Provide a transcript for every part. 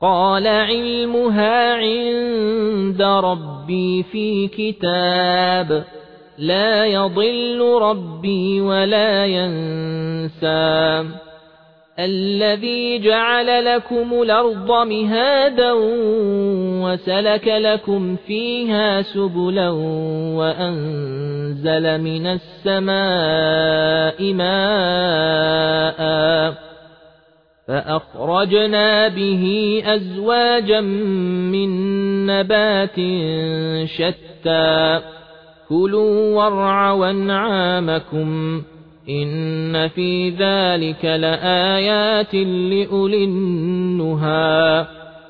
قال علمها عند ربي في كتاب لا يضل ربي ولا ينسى الذي جعل لكم الأرض مهادا وسلك لكم فيها سبلا وأنزل من السماء ماء فأخرجنا به أزواجا من نبات شتى كلوا وارعوا أنعامكم إن في ذلك لآيات لأولي النهى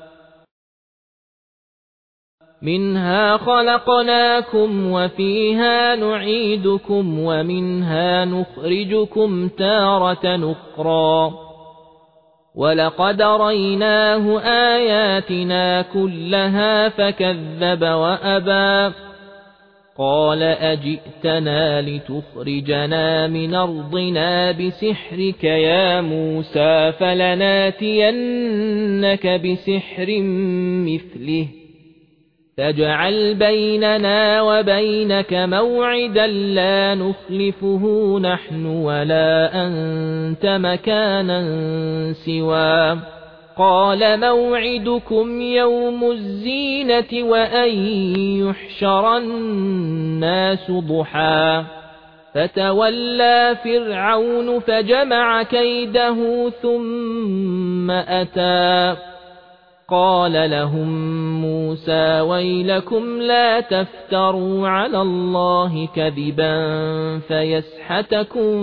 منها خلقناكم وفيها نعيدكم ومنها نخرجكم تارة أخرى ولقد ريناه آياتنا كلها فكذب وأبى قال أجئتنا لتخرجنا من أرضنا بسحرك يا موسى فلناتينك بسحر مثله فاجعل بيننا وبينك موعدا لا نخلفه نحن ولا أنت مكانا سواه قال موعدكم يوم الزينة وأن يحشر الناس ضحى فتولى فرعون فجمع كيده ثم أتى قال لهم موسى ويلكم لا تفتروا على الله كذبا فيسحتكم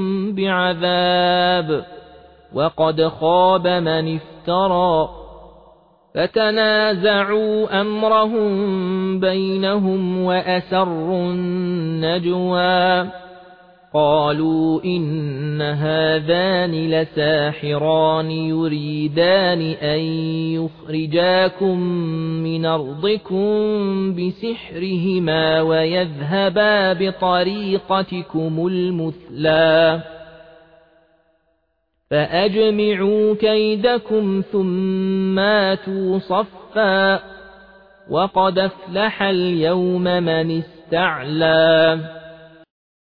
بعذاب وقد خاب من افترى فتنازعوا أمرهم بينهم وأسروا النجوى قالوا إن هذان لساحران يريدان أن يخرجاكم من أرضكم بسحرهما ويذهبا بطريقتكم المثلى فأجمعوا كيدكم ثم آتوا صفا وقد أفلح اليوم من استعلى